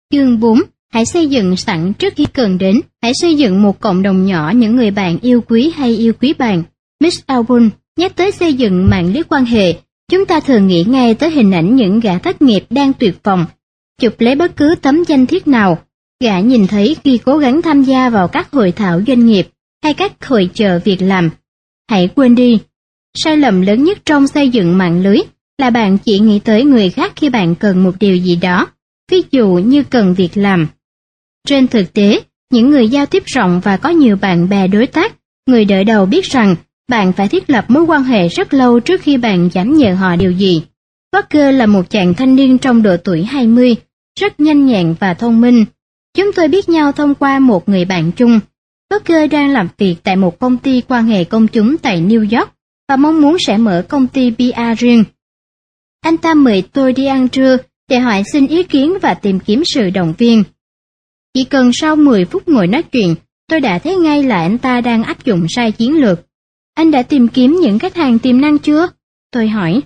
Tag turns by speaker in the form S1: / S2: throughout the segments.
S1: Chương 4. Hãy xây dựng sẵn trước khi cần đến. Hãy xây dựng một cộng đồng nhỏ những người bạn yêu quý hay yêu quý bạn. Miss Albon nhắc tới xây dựng mạng lưới quan hệ. Chúng ta thường nghĩ ngay tới hình ảnh những gã thất nghiệp đang tuyệt vọng, chụp lấy bất cứ tấm danh thiếp nào gã nhìn thấy khi cố gắng tham gia vào các hội thảo doanh nghiệp hay các hội chợ việc làm. Hãy quên đi. Sai lầm lớn nhất trong xây dựng mạng lưới là bạn chỉ nghĩ tới người khác khi bạn cần một điều gì đó, ví dụ như cần việc làm. Trên thực tế, những người giao tiếp rộng và có nhiều bạn bè đối tác, người đỡ đầu biết rằng bạn phải thiết lập mối quan hệ rất lâu trước khi bạn dám nhờ họ điều gì. Walker là một chàng thanh niên trong độ tuổi 20, rất nhanh nhẹn và thông minh. Chúng tôi biết nhau thông qua một người bạn chung. Walker đang làm việc tại một công ty quan hệ công chúng tại New York và mong muốn sẽ mở công ty PR riêng. Anh ta mời tôi đi ăn trưa để hỏi xin ý kiến và tìm kiếm sự động viên. Chỉ cần sau 10 phút ngồi nói chuyện, tôi đã thấy ngay là anh ta đang áp dụng sai chiến lược. Anh đã tìm kiếm những khách hàng tiềm năng chưa? Tôi hỏi.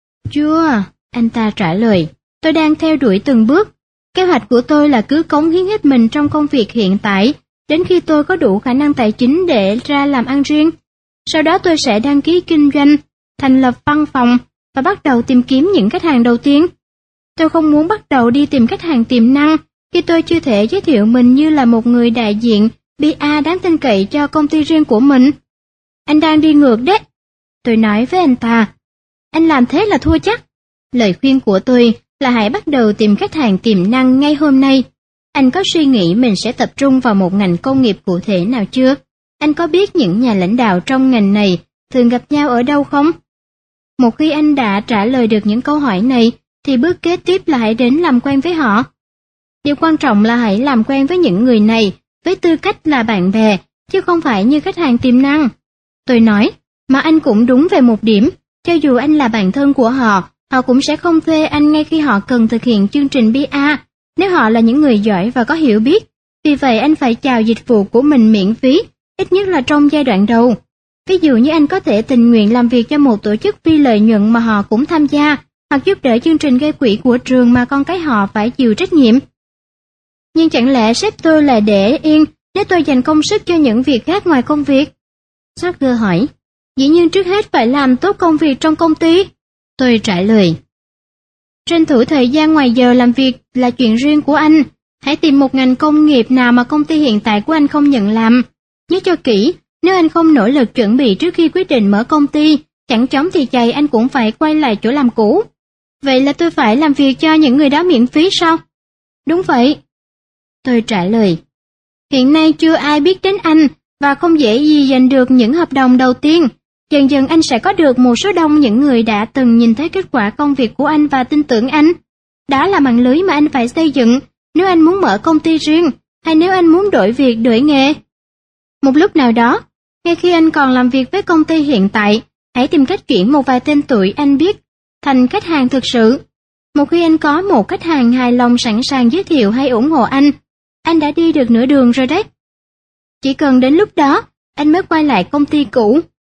S1: Chưa, anh ta trả lời. Tôi đang theo đuổi từng bước. Kế hoạch của tôi là cứ cống hiến hết mình trong công việc hiện tại, đến khi tôi có đủ khả năng tài chính để ra làm ăn riêng. Sau đó tôi sẽ đăng ký kinh doanh, thành lập văn phòng và bắt đầu tìm kiếm những khách hàng đầu tiên. Tôi không muốn bắt đầu đi tìm khách hàng tiềm năng khi tôi chưa thể giới thiệu mình như là một người đại diện PR đáng tin cậy cho công ty riêng của mình. Anh đang đi ngược đấy. Tôi nói với anh ta. Anh làm thế là thua chắc. Lời khuyên của tôi là hãy bắt đầu tìm khách hàng tiềm năng ngay hôm nay. Anh có suy nghĩ mình sẽ tập trung vào một ngành công nghiệp cụ thể nào chưa? Anh có biết những nhà lãnh đạo trong ngành này thường gặp nhau ở đâu không? Một khi anh đã trả lời được những câu hỏi này, thì bước kế tiếp là hãy đến làm quen với họ. Điều quan trọng là hãy làm quen với những người này với tư cách là bạn bè, chứ không phải như khách hàng tiềm năng. Tôi nói, mà anh cũng đúng về một điểm, cho dù anh là bạn thân của họ, họ cũng sẽ không thuê anh ngay khi họ cần thực hiện chương trình PR, nếu họ là những người giỏi và có hiểu biết. Vì vậy anh phải chào dịch vụ của mình miễn phí, ít nhất là trong giai đoạn đầu. Ví dụ như anh có thể tình nguyện làm việc cho một tổ chức phi lợi nhuận mà họ cũng tham gia, hoặc giúp đỡ chương trình gây quỹ của trường mà con cái họ phải chịu trách nhiệm. Nhưng chẳng lẽ sếp tôi là để yên nếu tôi dành công sức cho những việc khác ngoài công việc? Sager hỏi. Dĩ nhiên trước hết phải làm tốt công việc trong công ty. Tôi trả lời. Tranh thủ thời gian ngoài giờ làm việc là chuyện riêng của anh. Hãy tìm một ngành công nghiệp nào mà công ty hiện tại của anh không nhận làm. Nhớ cho kỹ, nếu anh không nỗ lực chuẩn bị trước khi quyết định mở công ty, chẳng chóng thì chày anh cũng phải quay lại chỗ làm cũ. Vậy là tôi phải làm việc cho những người đó miễn phí sao? Đúng vậy. Tôi trả lời. Hiện nay chưa ai biết đến anh và không dễ gì giành được những hợp đồng đầu tiên. Dần dần anh sẽ có được một số đông những người đã từng nhìn thấy kết quả công việc của anh và tin tưởng anh. Đó là mạng lưới mà anh phải xây dựng nếu anh muốn mở công ty riêng hay nếu anh muốn đổi việc đổi nghề. Một lúc nào đó, ngay khi anh còn làm việc với công ty hiện tại, hãy tìm cách chuyển một vài tên tuổi anh biết thành khách hàng thực sự. Một khi anh có một khách hàng hài lòng sẵn sàng giới thiệu hay ủng hộ anh đã đi được nửa đường rồi đấy. Chỉ cần đến lúc đó, anh mới quay lại công ty cũ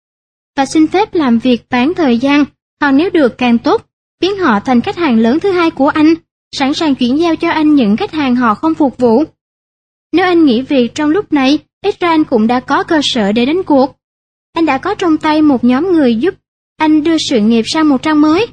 S1: và xin phép làm việc bán thời gian, hoặc nếu được càng tốt, biến họ thành khách hàng lớn thứ hai của anh, sẵn sàng chuyển giao cho anh những khách hàng họ không phục vụ. Nếu anh nghỉ việc trong lúc này, ít ra anh cũng đã có cơ sở để đánh cuộc. Anh đã có trong tay một nhóm người giúp anh đưa sự nghiệp sang một trang mới.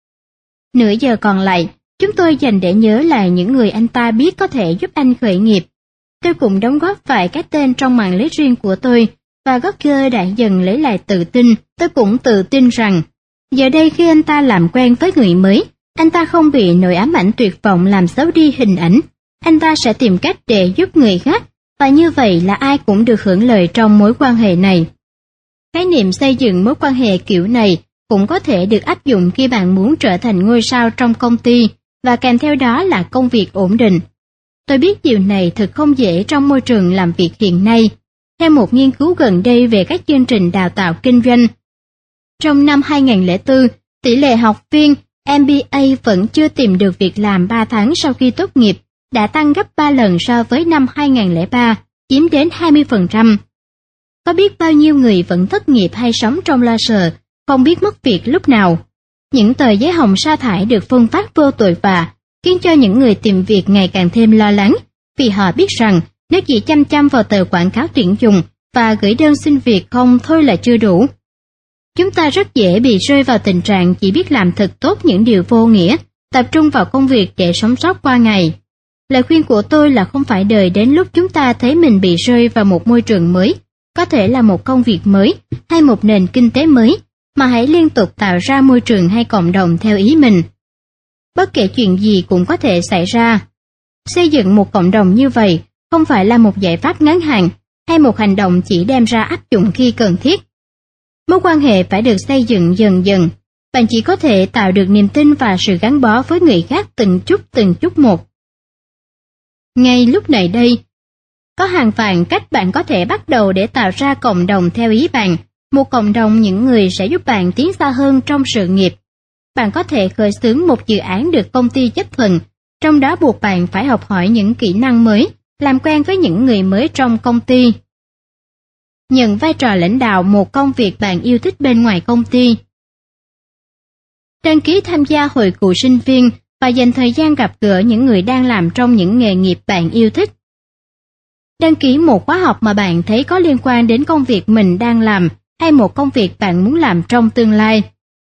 S1: Nửa giờ còn lại, chúng tôi dành để nhớ lại những người anh ta biết có thể giúp anh khởi nghiệp. Tôi cũng đóng góp vài cái tên trong mạng lưới riêng của tôi, và Gotker đã dần lấy lại tự tin. Tôi cũng tự tin rằng, giờ đây khi anh ta làm quen với người mới, anh ta không bị nỗi ám ảnh tuyệt vọng làm xấu đi hình ảnh. Anh ta sẽ tìm cách để giúp người khác, và như vậy là ai cũng được hưởng lợi trong mối quan hệ này. Khái niệm xây dựng mối quan hệ kiểu này cũng có thể được áp dụng khi bạn muốn trở thành ngôi sao trong công ty, và kèm theo đó là công việc ổn định. Tôi biết điều này thật không dễ trong môi trường làm việc hiện nay. Theo một nghiên cứu gần đây về các chương trình đào tạo kinh doanh, trong năm 2004, tỷ lệ học viên MBA vẫn chưa tìm được việc làm 3 tháng sau khi tốt nghiệp đã tăng gấp 3 lần so với năm 2003, chiếm đến 20%. Có biết bao nhiêu người vẫn thất nghiệp hay sống trong lo sợ, không biết mất việc lúc nào. Những tờ giấy hồng sa thải được phân phát vô tội vạ, khiến cho những người tìm việc ngày càng thêm lo lắng, vì họ biết rằng nếu chỉ chăm chăm vào tờ quảng cáo tuyển dụng và gửi đơn xin việc không thôi là chưa đủ. Chúng ta rất dễ bị rơi vào tình trạng chỉ biết làm thật tốt những điều vô nghĩa, tập trung vào công việc để sống sót qua ngày. Lời khuyên của tôi là không phải đợi đến lúc chúng ta thấy mình bị rơi vào một môi trường mới, có thể là một công việc mới hay một nền kinh tế mới, mà hãy liên tục tạo ra môi trường hay cộng đồng theo ý mình. Bất kể chuyện gì cũng có thể xảy ra. Xây dựng một cộng đồng như vậy không phải là một giải pháp ngắn hạn hay một hành động chỉ đem ra áp dụng khi cần thiết. Mối quan hệ phải được xây dựng dần dần. Bạn chỉ có thể tạo được niềm tin và sự gắn bó với người khác từng chút một. Ngay lúc này đây, có hàng vạn cách bạn có thể bắt đầu để tạo ra cộng đồng theo ý bạn, một cộng đồng những người sẽ giúp bạn tiến xa hơn trong sự nghiệp. Bạn có thể khởi xướng một dự án được công ty chấp thuận, trong đó buộc bạn phải học hỏi những kỹ năng mới, làm quen với những người mới trong công ty. Nhận vai trò lãnh đạo một công việc bạn yêu thích bên ngoài công ty. Đăng ký tham gia hội cựu sinh viên và dành thời gian gặp gỡ những người đang làm trong những nghề nghiệp bạn yêu thích. Đăng ký một khóa học mà bạn thấy có liên quan đến công việc mình đang làm hay một công việc bạn muốn làm trong tương lai.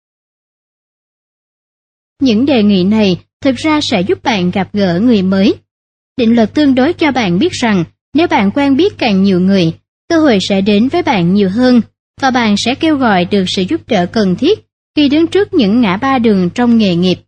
S1: Những đề nghị này thực ra sẽ giúp bạn gặp gỡ người mới. Định luật tương đối cho bạn biết rằng nếu bạn quen biết càng nhiều người, cơ hội sẽ đến với bạn nhiều hơn và bạn sẽ kêu gọi được sự giúp đỡ cần thiết khi đứng trước những ngã ba đường trong nghề nghiệp.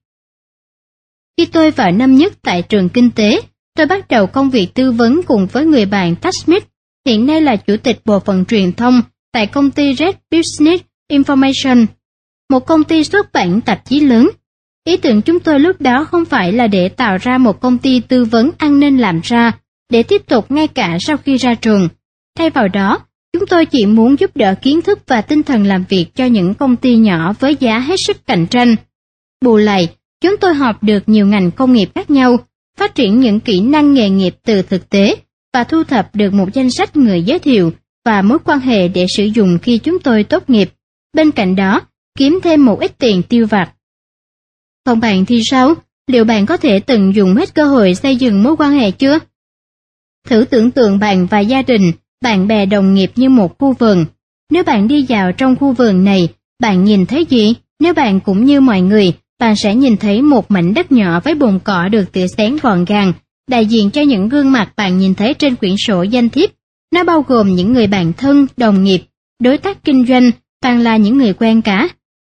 S1: Khi tôi vào năm nhất tại trường kinh tế, tôi bắt đầu công việc tư vấn cùng với người bạn Tad Smith, hiện nay là chủ tịch bộ phận truyền thông tại công ty Red Business Information, một công ty xuất bản tạp chí lớn. Ý tưởng chúng tôi lúc đó không phải là để tạo ra một công ty tư vấn ăn nên làm ra, để tiếp tục ngay cả sau khi ra trường. Thay vào đó, chúng tôi chỉ muốn giúp đỡ kiến thức và tinh thần làm việc cho những công ty nhỏ với giá hết sức cạnh tranh. Bù lại, chúng tôi học được nhiều ngành công nghiệp khác nhau, phát triển những kỹ năng nghề nghiệp từ thực tế và thu thập được một danh sách người giới thiệu và mối quan hệ để sử dụng khi chúng tôi tốt nghiệp. Bên cạnh đó, kiếm thêm một ít tiền tiêu vặt. Còn bạn thì sao? Liệu bạn có thể tận dụng hết cơ hội xây dựng mối quan hệ chưa? Thử tưởng tượng bạn và gia đình, bạn bè đồng nghiệp như một khu vườn. Nếu bạn đi vào trong khu vườn này, bạn nhìn thấy gì? Nếu bạn cũng như mọi người, bạn sẽ nhìn thấy một mảnh đất nhỏ với bồn cỏ được tỉa xén gọn gàng, đại diện cho những gương mặt bạn nhìn thấy trên quyển sổ danh thiếp. Nó bao gồm những người bạn thân, đồng nghiệp, đối tác kinh doanh, toàn là những người quen cả.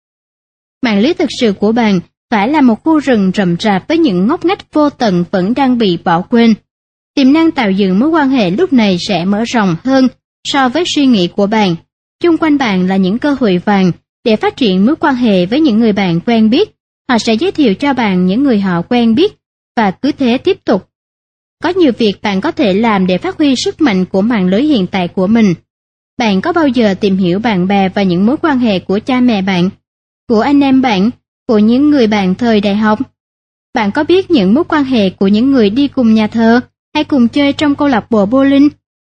S1: Mạng lưới thực sự của bạn phải là một khu rừng rậm rạp với những ngóc ngách vô tận vẫn đang bị bỏ quên. Tiềm năng tạo dựng mối quan hệ lúc này sẽ mở rộng hơn so với suy nghĩ của bạn. Chung quanh bạn là những cơ hội vàng để phát triển mối quan hệ với những người bạn quen biết. Họ sẽ giới thiệu cho bạn những người họ quen biết và cứ thế tiếp tục. Có nhiều việc bạn có thể làm để phát huy sức mạnh của mạng lưới hiện tại của mình. Bạn có bao giờ tìm hiểu bạn bè và những mối quan hệ của cha mẹ bạn, của anh em bạn, của những người bạn thời đại học? Bạn có biết những mối quan hệ của những người đi cùng nhà thờ, hay cùng chơi trong câu lạc bộ bowling,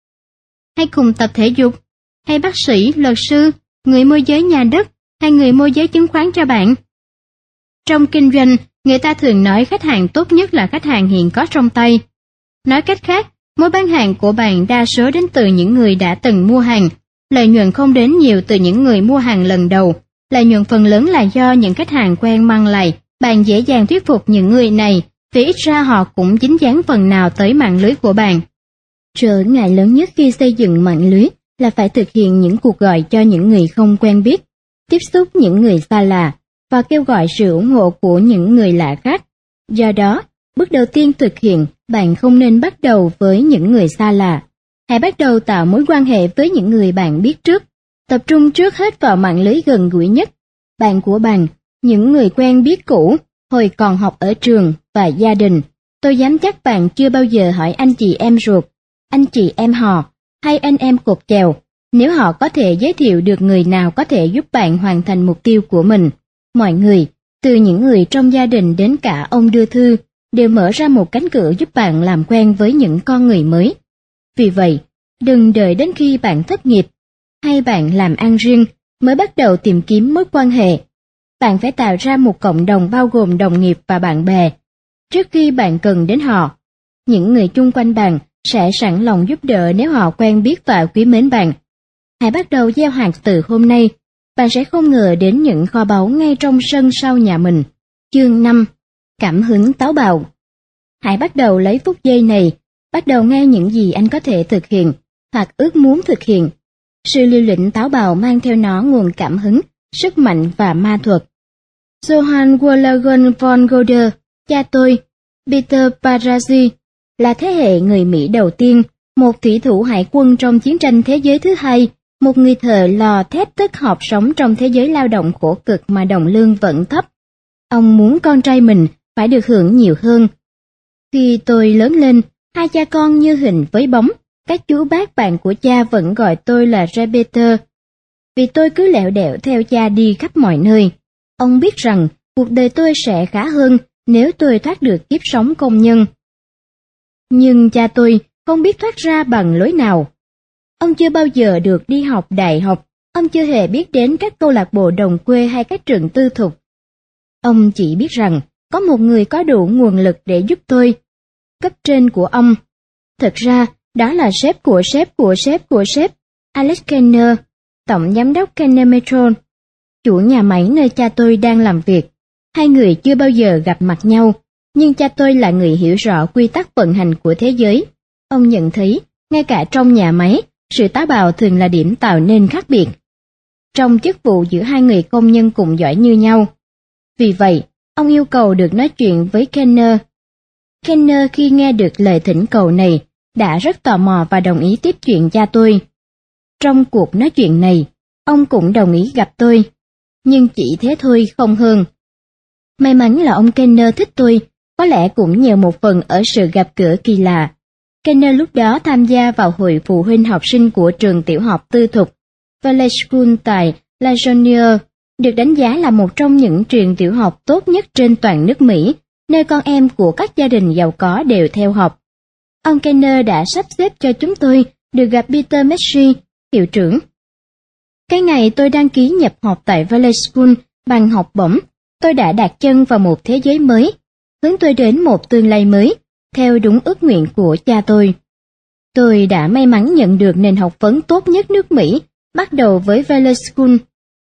S1: hay cùng tập thể dục, hay bác sĩ, luật sư, người môi giới nhà đất, hay người môi giới chứng khoán cho bạn? Trong kinh doanh, người ta thường nói khách hàng tốt nhất là khách hàng hiện có trong tay. Nói cách khác, mối bán hàng của bạn đa số đến từ những người đã từng mua hàng. Lợi nhuận không đến nhiều từ những người mua hàng lần đầu. Lợi nhuận phần lớn là do những khách hàng quen mang lại. Bạn dễ dàng thuyết phục những người này, vì ít ra họ cũng dính dáng phần nào tới mạng lưới của bạn. Trở ngại lớn nhất khi xây dựng mạng lưới là phải thực hiện những cuộc gọi cho những người không quen biết, tiếp xúc những người xa lạ, và kêu gọi sự ủng hộ của những người lạ khác. Do đó, bước đầu tiên thực hiện, bạn không nên bắt đầu với những người xa lạ. Hãy bắt đầu tạo mối quan hệ với những người bạn biết trước. Tập trung trước hết vào mạng lưới gần gũi nhất, bạn của bạn, những người quen biết cũ, hồi còn học ở trường và gia đình. Tôi dám chắc bạn chưa bao giờ hỏi anh chị em ruột, anh chị em họ, hay anh em cột chèo, nếu họ có thể giới thiệu được người nào có thể giúp bạn hoàn thành mục tiêu của mình. Mọi người, từ những người trong gia đình đến cả ông đưa thư, đều mở ra một cánh cửa giúp bạn làm quen với những con người mới. Vì vậy, đừng đợi đến khi bạn thất nghiệp, hay bạn làm ăn riêng, mới bắt đầu tìm kiếm mối quan hệ. Bạn phải tạo ra một cộng đồng bao gồm đồng nghiệp và bạn bè. trước khi bạn cần đến họ. Những người chung quanh bạn sẽ sẵn lòng giúp đỡ nếu họ quen biết và quý mến bạn. Hãy bắt đầu gieo hạt từ hôm nay. Bạn sẽ không ngờ đến những kho báu ngay trong sân sau nhà mình. Chương 5. Cảm hứng táo bạo. Hãy bắt đầu lấy phút giây này, bắt đầu nghe những gì anh có thể thực hiện, hoặc ước muốn thực hiện. Sự liều lĩnh táo bạo mang theo nó nguồn cảm hứng, sức mạnh và ma thuật. Johann Wolfgang von Goethe, cha tôi, Peter Parazzi, là thế hệ người Mỹ đầu tiên, một thủy thủ hải quân trong chiến tranh thế giới thứ hai, một người thợ lò thép tức học sống trong thế giới lao động khổ cực mà đồng lương vẫn thấp. Ông muốn con trai mình phải được hưởng nhiều hơn. Khi tôi lớn lên, hai cha con như hình với bóng, các chú bác bạn của cha vẫn gọi tôi là Repeater, vì tôi cứ lẹo đẹo theo cha đi khắp mọi nơi. Ông biết rằng cuộc đời tôi sẽ khá hơn nếu tôi thoát được kiếp sống công nhân. Nhưng cha tôi không biết thoát ra bằng lối nào. Ông chưa bao giờ được đi học đại học, ông chưa hề biết đến các câu lạc bộ đồng quê hay các trường tư thục. Ông chỉ biết rằng có một người có đủ nguồn lực để giúp tôi. Cấp trên của ông. Thực ra, đó là sếp của sếp, Alex Kenner, tổng giám đốc Kenner Metron, chủ nhà máy nơi cha tôi đang làm việc. Hai người chưa bao giờ gặp mặt nhau, nhưng cha tôi là người hiểu rõ quy tắc vận hành của thế giới. Ông nhận thấy, ngay cả trong nhà máy, sự táo bạo thường là điểm tạo nên khác biệt trong chức vụ giữa hai người công nhân cùng giỏi như nhau. Vì vậy, ông yêu cầu được nói chuyện với Kenner. Kenner khi nghe được lời thỉnh cầu này, đã rất tò mò và đồng ý tiếp chuyện cha tôi. Trong cuộc nói chuyện này, ông cũng đồng ý gặp tôi, nhưng chỉ thế thôi không hơn. May mắn là ông Kenner thích tôi, có lẽ cũng nhờ một phần ở sự gặp gỡ kỳ lạ. Kenner lúc đó tham gia vào hội phụ huynh học sinh của trường tiểu học tư thục Valley School tại Lagunier, được đánh giá là một trong những trường tiểu học tốt nhất trên toàn nước Mỹ, nơi con em của các gia đình giàu có đều theo học. Ông Kenner đã sắp xếp cho chúng tôi được gặp Peter Messi, hiệu trưởng. Cái ngày tôi đăng ký nhập học tại Valley School bằng học bổng, tôi đã đặt chân vào một thế giới mới, hướng tôi đến một tương lai mới, theo đúng ước nguyện của cha tôi. Tôi đã may mắn nhận được nền học vấn tốt nhất nước Mỹ, bắt đầu với Valley School.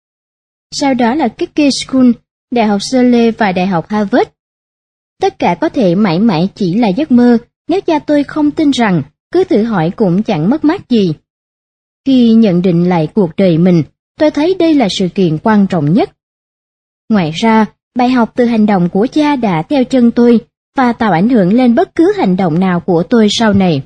S1: Sau đó là Kiki School, Đại học Yale và Đại học Harvard. Tất cả có thể mãi mãi chỉ là giấc mơ, nếu cha tôi không tin rằng, cứ thử hỏi cũng chẳng mất mát gì. Khi nhận định lại cuộc đời mình, tôi thấy đây là sự kiện quan trọng nhất. Ngoài ra, bài học từ hành động của cha đã theo chân tôi và tạo ảnh hưởng lên bất cứ hành động nào của tôi sau này.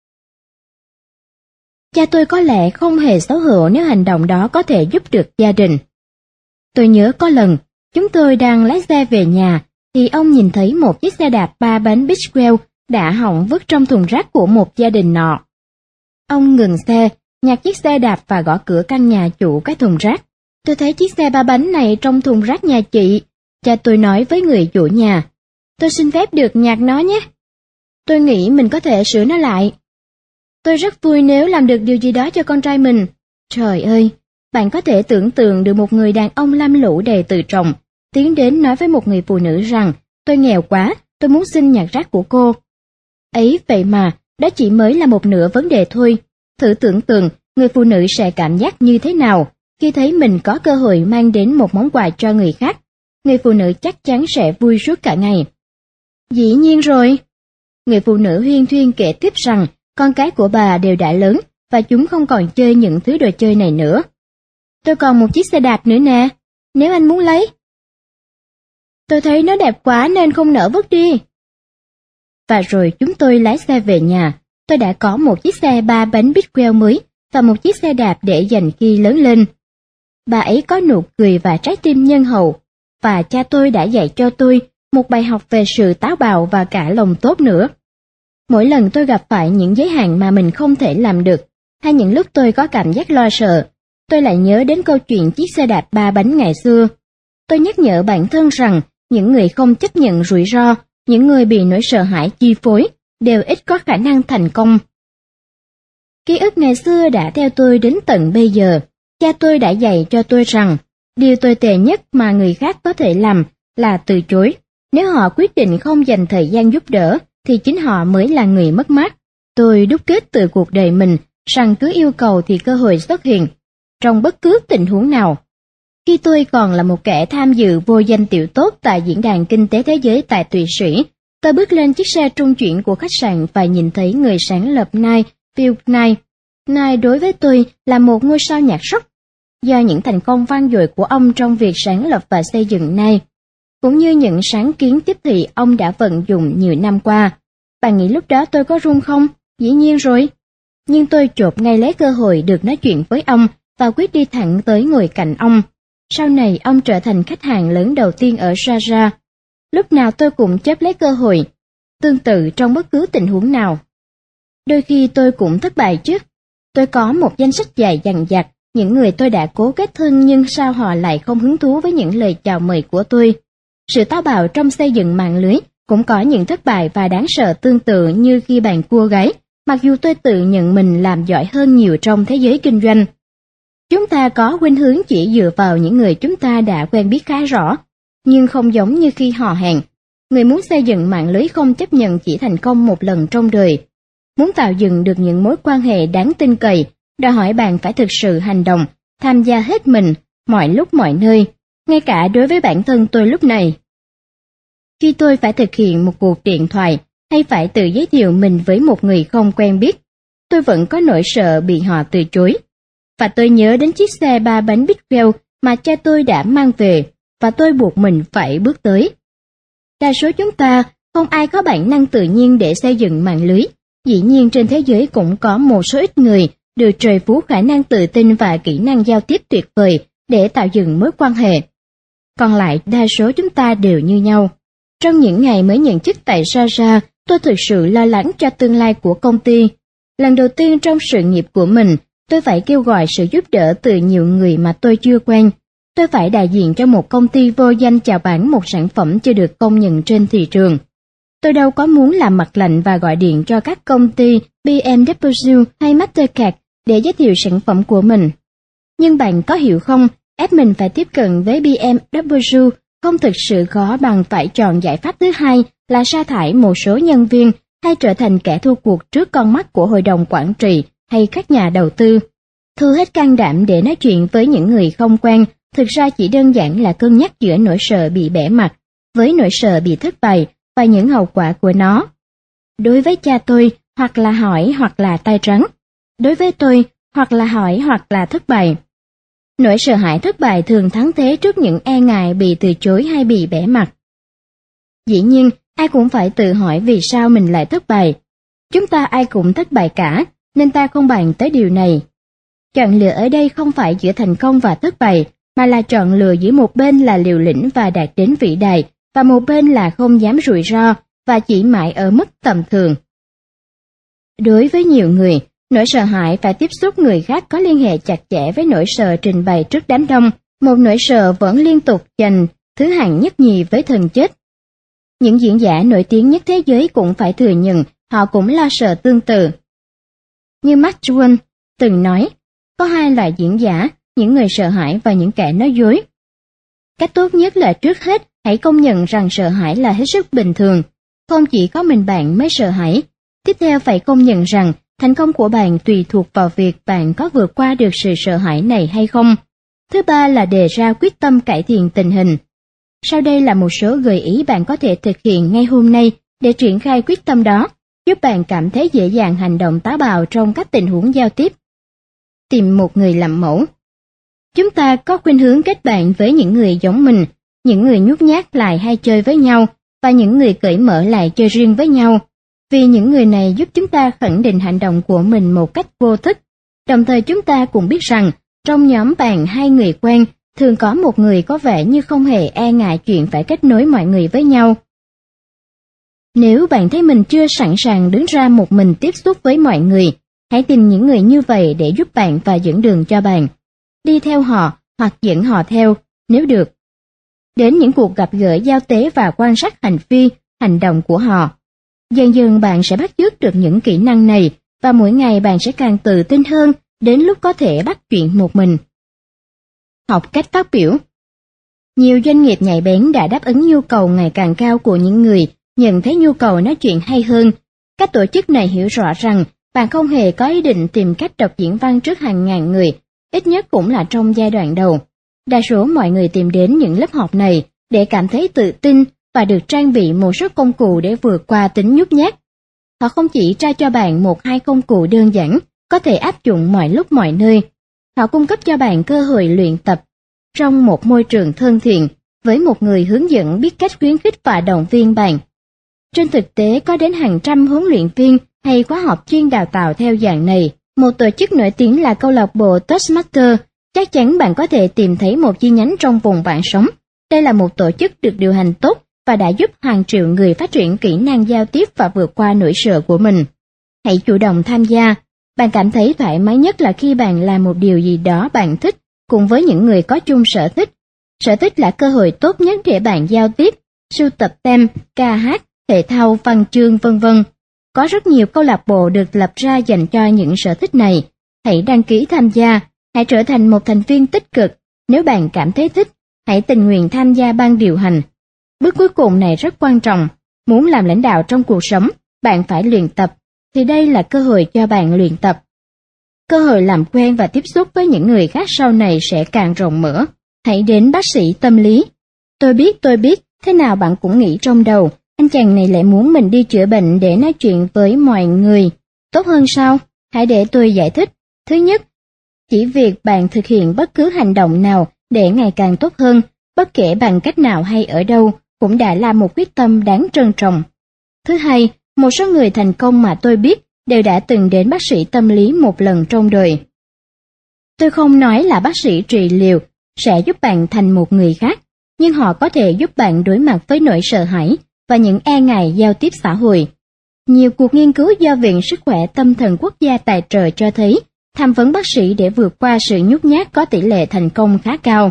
S1: Cha tôi có lẽ không hề xấu hổ nếu hành động đó có thể giúp được gia đình. Tôi nhớ có lần, chúng tôi đang lái xe về nhà, thì ông nhìn thấy một chiếc xe đạp 3 bánh Bixwell đã hỏng vứt trong thùng rác của một gia đình nọ. Ông ngừng xe, nhặt chiếc xe đạp và gõ cửa căn nhà chủ cái thùng rác. Tôi thấy chiếc xe 3 bánh này trong thùng rác nhà chị. Cha tôi nói với người chủ nhà, tôi xin phép được nhặt nó nhé. Tôi nghĩ mình có thể sửa nó lại. Tôi rất vui nếu làm được điều gì đó cho con trai mình. Trời ơi, bạn có thể tưởng tượng được một người đàn ông lam lũ đầy tự trọng, tiến đến nói với một người phụ nữ rằng, tôi nghèo quá, tôi muốn xin nhặt rác của cô. Ấy vậy mà, đó chỉ mới là một nửa vấn đề thôi. Thử tưởng tượng, người phụ nữ sẽ cảm giác như thế nào khi thấy mình có cơ hội mang đến một món quà cho người khác. Người phụ nữ chắc chắn sẽ vui suốt cả ngày. Dĩ nhiên rồi. Người phụ nữ huyên thuyên kể tiếp rằng, con cái của bà đều đã lớn, và chúng không còn chơi những thứ đồ chơi này nữa. Tôi còn một chiếc xe đạp nữa nè, nếu anh muốn lấy. Tôi thấy nó đẹp quá nên không nỡ vứt đi. Và rồi chúng tôi lái xe về nhà, tôi đã có một chiếc xe 3 bánh Bixwell mới và một chiếc xe đạp để dành khi lớn lên. Bà ấy có nụ cười và trái tim nhân hậu, và cha tôi đã dạy cho tôi một bài học về sự táo bạo và cả lòng tốt nữa. Mỗi lần tôi gặp phải những giới hạn mà mình không thể làm được, hay những lúc tôi có cảm giác lo sợ, tôi lại nhớ đến câu chuyện chiếc xe đạp 3 bánh ngày xưa. Tôi nhắc nhở bản thân rằng, những người không chấp nhận rủi ro, những người bị nỗi sợ hãi chi phối, đều ít có khả năng thành công. Ký ức ngày xưa đã theo tôi đến tận bây giờ. Cha tôi đã dạy cho tôi rằng, điều tồi tệ nhất mà người khác có thể làm là từ chối. Nếu họ quyết định không dành thời gian giúp đỡ, thì chính họ mới là người mất mát. Tôi đúc kết từ cuộc đời mình rằng cứ yêu cầu thì cơ hội xuất hiện, trong bất cứ tình huống nào. Khi tôi còn là một kẻ tham dự vô danh tiểu tốt tại Diễn đàn Kinh tế Thế giới tại Thụy Sĩ, tôi bước lên chiếc xe trung chuyển của khách sạn và nhìn thấy người sáng lập Nike, Phil Knight. Knight đối với tôi là một ngôi sao nhạc rock, do những thành công vang dội của ông trong việc sáng lập và xây dựng Nike, cũng như những sáng kiến tiếp thị ông đã vận dụng nhiều năm qua. Bạn nghĩ lúc đó tôi có run không? Dĩ nhiên rồi. Nhưng tôi chộp ngay lấy cơ hội được nói chuyện với ông và quyết đi thẳng tới ngồi cạnh ông. Sau này ông trở thành khách hàng lớn đầu tiên ở Raja. Lúc nào tôi cũng chớp lấy cơ hội, tương tự trong bất cứ tình huống nào. Đôi khi tôi cũng thất bại chứ. Tôi có một danh sách dài dằng dặc, những người tôi đã cố kết thân nhưng sao họ lại không hứng thú với những lời chào mời của tôi. Sự táo bạo trong xây dựng mạng lưới cũng có những thất bại và đáng sợ tương tự như khi bạn cua gáy, mặc dù tôi tự nhận mình làm giỏi hơn nhiều trong thế giới kinh doanh. Chúng ta có khuynh hướng chỉ dựa vào những người chúng ta đã quen biết khá rõ, nhưng không giống như khi hò hẹn. Người muốn xây dựng mạng lưới không chấp nhận chỉ thành công một lần trong đời. Muốn tạo dựng được những mối quan hệ đáng tin cậy, đòi hỏi bạn phải thực sự hành động, tham gia hết mình, mọi lúc mọi nơi, ngay cả đối với bản thân tôi lúc này. Khi tôi phải thực hiện một cuộc điện thoại, hay phải tự giới thiệu mình với một người không quen biết, tôi vẫn có nỗi sợ bị họ từ chối. Và tôi nhớ đến chiếc xe 3 bánh Bigwell mà cha tôi đã mang về, và tôi buộc mình phải bước tới. Đa số chúng ta, không ai có bản năng tự nhiên để xây dựng mạng lưới. Dĩ nhiên trên thế giới cũng có một số ít người được trời phú khả năng tự tin và kỹ năng giao tiếp tuyệt vời để tạo dựng mối quan hệ. Còn lại đa số chúng ta đều như nhau. Trong những ngày mới nhận chức tại Raja, tôi thực sự lo lắng cho tương lai của công ty. Lần đầu tiên trong sự nghiệp của mình, tôi phải kêu gọi sự giúp đỡ từ nhiều người mà tôi chưa quen. Tôi phải đại diện cho một công ty vô danh chào bán một sản phẩm chưa được công nhận trên thị trường. Tôi đâu có muốn làm mặt lạnh và gọi điện cho các công ty BMW hay Mastercard để giới thiệu sản phẩm của mình. Nhưng bạn có hiểu không, ép mình phải tiếp cận với BMW không thực sự khó bằng phải chọn giải pháp thứ hai là sa thải một số nhân viên hay trở thành kẻ thua cuộc trước con mắt của hội đồng quản trị hay các nhà đầu tư. Thu hết can đảm để nói chuyện với những người không quen, thực ra chỉ đơn giản là cân nhắc giữa nỗi sợ bị bẽ mặt với nỗi sợ bị thất bại và những hậu quả của nó. Đối với cha tôi, hoặc là hỏi hoặc là tay trắng. Đối với tôi, hoặc là hỏi hoặc là thất bại. Nỗi sợ hãi thất bại thường thắng thế trước những e ngại bị từ chối hay bị bẽ mặt. Dĩ nhiên, ai cũng phải tự hỏi vì sao mình lại thất bại. Chúng ta ai cũng thất bại cả, nên ta không bàn tới điều này. Chọn lựa ở đây không phải giữa thành công và thất bại, mà là chọn lựa giữa một bên là liều lĩnh và đạt đến vĩ đại, và một bên là không dám rủi ro và chỉ mãi ở mức tầm thường. Đối với nhiều người, nỗi sợ hãi phải tiếp xúc người khác có liên hệ chặt chẽ với nỗi sợ trình bày trước đám đông, một nỗi sợ vẫn liên tục giành thứ hạng nhất nhì với thần chết. Những diễn giả nổi tiếng nhất thế giới cũng phải thừa nhận họ cũng lo sợ tương tự. Như Mark Twain từng nói, có hai loại diễn giả, những người sợ hãi và những kẻ nói dối. Cách tốt nhất là trước hết hãy công nhận rằng sợ hãi là hết sức bình thường, không chỉ có mình bạn mới sợ hãi. Tiếp theo phải công nhận rằng thành công của bạn tùy thuộc vào việc bạn có vượt qua được sự sợ hãi này hay không. Thứ ba là đề ra quyết tâm cải thiện tình hình. Sau đây là một số gợi ý bạn có thể thực hiện ngay hôm nay để triển khai quyết tâm đó, giúp bạn cảm thấy dễ dàng hành động táo bạo trong các tình huống giao tiếp. Tìm một người làm mẫu. Chúng ta có khuynh hướng kết bạn với những người giống mình, những người nhút nhát lại hay chơi với nhau, và những người cởi mở lại chơi riêng với nhau. Vì những người này giúp chúng ta khẳng định hành động của mình một cách vô thức. Đồng thời chúng ta cũng biết rằng, trong nhóm bạn hai người quen, thường có một người có vẻ như không hề e ngại chuyện phải kết nối mọi người với nhau. Nếu bạn thấy mình chưa sẵn sàng đứng ra một mình tiếp xúc với mọi người, hãy tìm những người như vậy để giúp bạn và dẫn đường cho bạn. Đi theo họ hoặc dẫn họ theo, nếu được. Đến những cuộc gặp gỡ giao tế và quan sát hành vi, hành động của họ. Dần dần bạn sẽ bắt chước được những kỹ năng này và mỗi ngày bạn sẽ càng tự tin hơn đến lúc có thể bắt chuyện một mình. Học cách phát biểu. Nhiều doanh nghiệp nhạy bén đã đáp ứng nhu cầu ngày càng cao của những người nhận thấy nhu cầu nói chuyện hay hơn. Các tổ chức này hiểu rõ rằng bạn không hề có ý định tìm cách đọc diễn văn trước hàng ngàn người, ít nhất cũng là trong giai đoạn đầu. Đa số mọi người tìm đến những lớp học này để cảm thấy tự tin và được trang bị một số công cụ để vượt qua tính nhút nhát. Họ không chỉ trao cho bạn 1-2 công cụ đơn giản, có thể áp dụng mọi lúc mọi nơi. Họ cung cấp cho bạn cơ hội luyện tập trong một môi trường thân thiện, với một người hướng dẫn biết cách khuyến khích và động viên bạn. Trên thực tế có đến hàng trăm huấn luyện viên hay khóa học chuyên đào tạo theo dạng này. Một tổ chức nổi tiếng là câu lạc bộ Toastmasters, chắc chắn bạn có thể tìm thấy một chi nhánh trong vùng bạn sống. Đây là một tổ chức được điều hành tốt và đã giúp hàng triệu người phát triển kỹ năng giao tiếp và vượt qua nỗi sợ của mình. Hãy chủ động tham gia. Bạn cảm thấy thoải mái nhất là khi bạn làm một điều gì đó bạn thích cùng với những người có chung sở thích. Sở thích là cơ hội tốt nhất để bạn giao tiếp, sưu tập tem, ca hát, thể thao, văn chương, v.v. Có rất nhiều câu lạc bộ được lập ra dành cho những sở thích này. Hãy đăng ký tham gia, hãy trở thành một thành viên tích cực. Nếu bạn cảm thấy thích, hãy tình nguyện tham gia ban điều hành. Bước cuối cùng này rất quan trọng. Muốn làm lãnh đạo trong cuộc sống, bạn phải luyện tập, thì đây là cơ hội cho bạn luyện tập. Cơ hội làm quen và tiếp xúc với những người khác sau này sẽ càng rộng mở. Hãy đến bác sĩ tâm lý. Tôi biết, thế nào bạn cũng nghĩ trong đầu, anh chàng này lại muốn mình đi chữa bệnh để nói chuyện với mọi người. Tốt hơn sao? Hãy để tôi giải thích. Thứ nhất, chỉ việc bạn thực hiện bất cứ hành động nào để ngày càng tốt hơn, bất kể bằng cách nào hay ở đâu, cũng đã là một quyết tâm đáng trân trọng. Thứ hai, một số người thành công mà tôi biết đều đã từng đến bác sĩ tâm lý một lần trong đời. Tôi không nói là bác sĩ trị liệu sẽ giúp bạn thành một người khác, nhưng họ có thể giúp bạn đối mặt với nỗi sợ hãi và những e ngại giao tiếp xã hội. Nhiều cuộc nghiên cứu do Viện Sức khỏe Tâm thần Quốc gia tài trợ cho thấy tham vấn bác sĩ để vượt qua sự nhút nhát có tỷ lệ thành công khá cao.